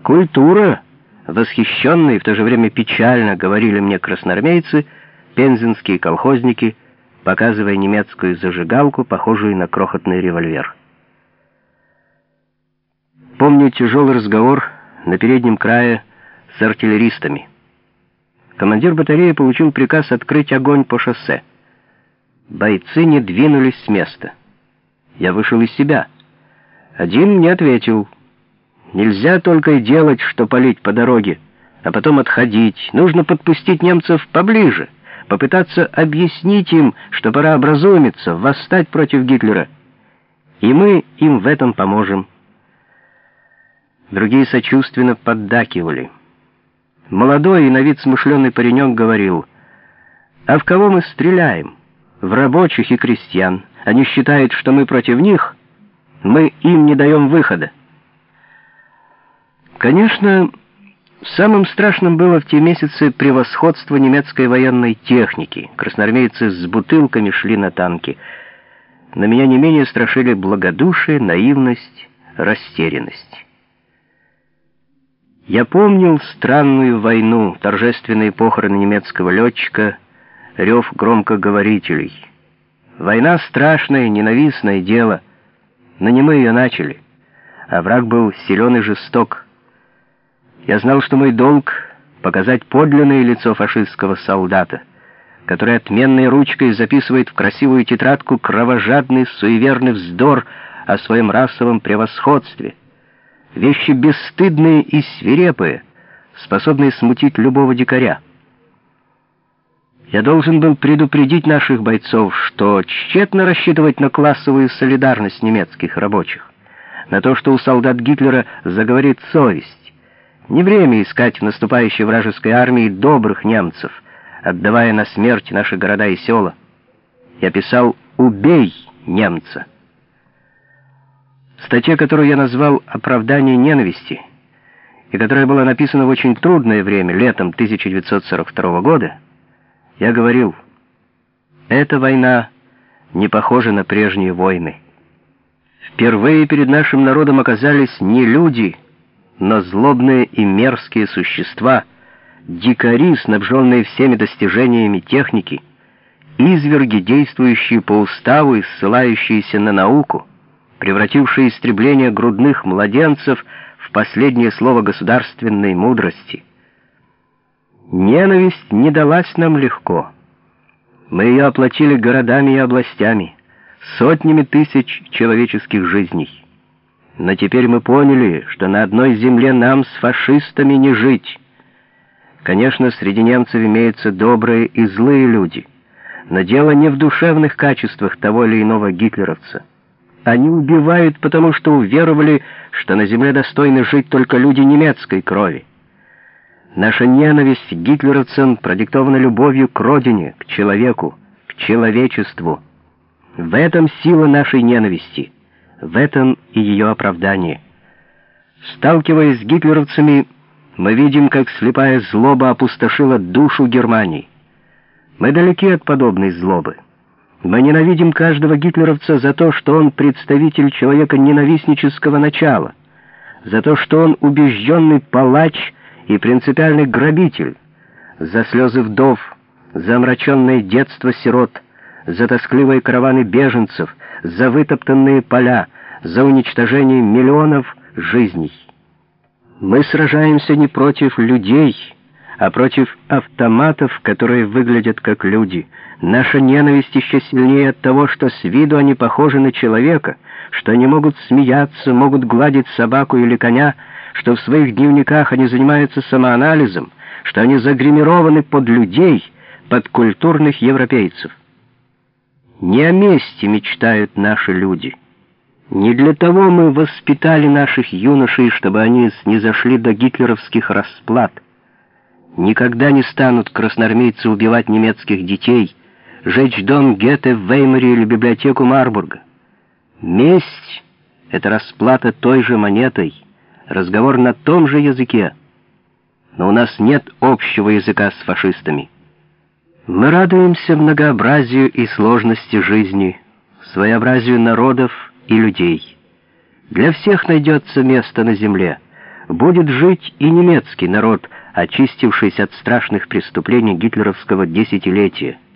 Культура, восхищенно и в то же время печально говорили мне красноармейцы, пензенские колхозники, показывая немецкую зажигалку, похожую на крохотный револьвер. Помню тяжелый разговор на переднем крае с артиллеристами. Командир батареи получил приказ открыть огонь по шоссе. Бойцы не двинулись с места. Я вышел из себя. Один мне ответил: нельзя только и делать, что палить по дороге, а потом отходить. Нужно подпустить немцев поближе, попытаться объяснить им, что пора образумиться, восстать против Гитлера. И мы им в этом поможем. Другие сочувственно поддакивали. Молодой и на вид смышленый паренек говорил: а в кого мы стреляем? В рабочих и крестьян. Они считают, что мы против них, мы им не даем выхода. Конечно, самым страшным было в те месяцы превосходство немецкой военной техники. Красноармейцы с бутылками шли на танки. На меня не менее страшили благодушие, наивность, растерянность. Я помнил странную войну, торжественные похороны немецкого летчика, рев громкоговорителей. Война — страшное, ненавистное дело, но не мы ее начали, а враг был силен и жесток. Я знал, что мой долг — показать подлинное лицо фашистского солдата, который отменной ручкой записывает в красивую тетрадку кровожадный, суеверный вздор о своем расовом превосходстве. Вещи бесстыдные и свирепые, способные смутить любого дикаря. Я должен был предупредить наших бойцов, что тщетно рассчитывать на классовую солидарность немецких рабочих, на то, что у солдат Гитлера заговорит совесть. Не время искать в наступающей вражеской армии добрых немцев, отдавая на смерть наши города и села. Я писал: «Убей немца». В статье, которую я назвал «Оправдание ненависти», и которая была написана в очень трудное время, летом 1942 года, я говорил: эта война не похожа на прежние войны. Впервые перед нашим народом оказались не люди, но злобные и мерзкие существа, дикари, снабженные всеми достижениями техники, изверги, действующие по уставу и ссылающиеся на науку, превратившие истребление грудных младенцев в последнее слово государственной мудрости. Ненависть не далась нам легко. Мы ее оплатили городами и областями, сотнями тысяч человеческих жизней. Но теперь мы поняли, что на одной земле нам с фашистами не жить. Конечно, среди немцев имеются добрые и злые люди, но дело не в душевных качествах того или иного гитлеровца. Они убивают, потому что уверовали, что на земле достойны жить только люди немецкой крови. Наша ненависть к гитлеровцам продиктована любовью к родине, к человеку, к человечеству. В этом сила нашей ненависти, в этом и ее оправдание. Сталкиваясь с гитлеровцами, мы видим, как слепая злоба опустошила душу Германии. Мы далеки от подобной злобы. Мы ненавидим каждого гитлеровца за то, что он представитель человека ненавистнического начала, за то, что он убежденный палач и принципиальный грабитель, за слезы вдов, за омраченное детство сирот, за тоскливые караваны беженцев, за вытоптанные поля, за уничтожение миллионов жизней. Мы сражаемся не против людей, а против автоматов, которые выглядят как люди. Наша ненависть еще сильнее от того, что с виду они похожи на человека, что они могут смеяться, могут гладить собаку или коня, что в своих дневниках они занимаются самоанализом, что они загримированы под людей, под культурных европейцев. Не о мести мечтают наши люди. Не для того мы воспитали наших юношей, чтобы они снизошли до гитлеровских расплат. Никогда не станут красноармейцы убивать немецких детей, жечь дом Гете в Веймаре или библиотеку Марбурга. Месть — это расплата той же монетой, разговор на том же языке. Но у нас нет общего языка с фашистами. Мы радуемся многообразию и сложности жизни, своеобразию народов и людей. Для всех найдется место на земле. будет жить и немецкий народ, очистившийся от страшных преступлений гитлеровского десятилетия.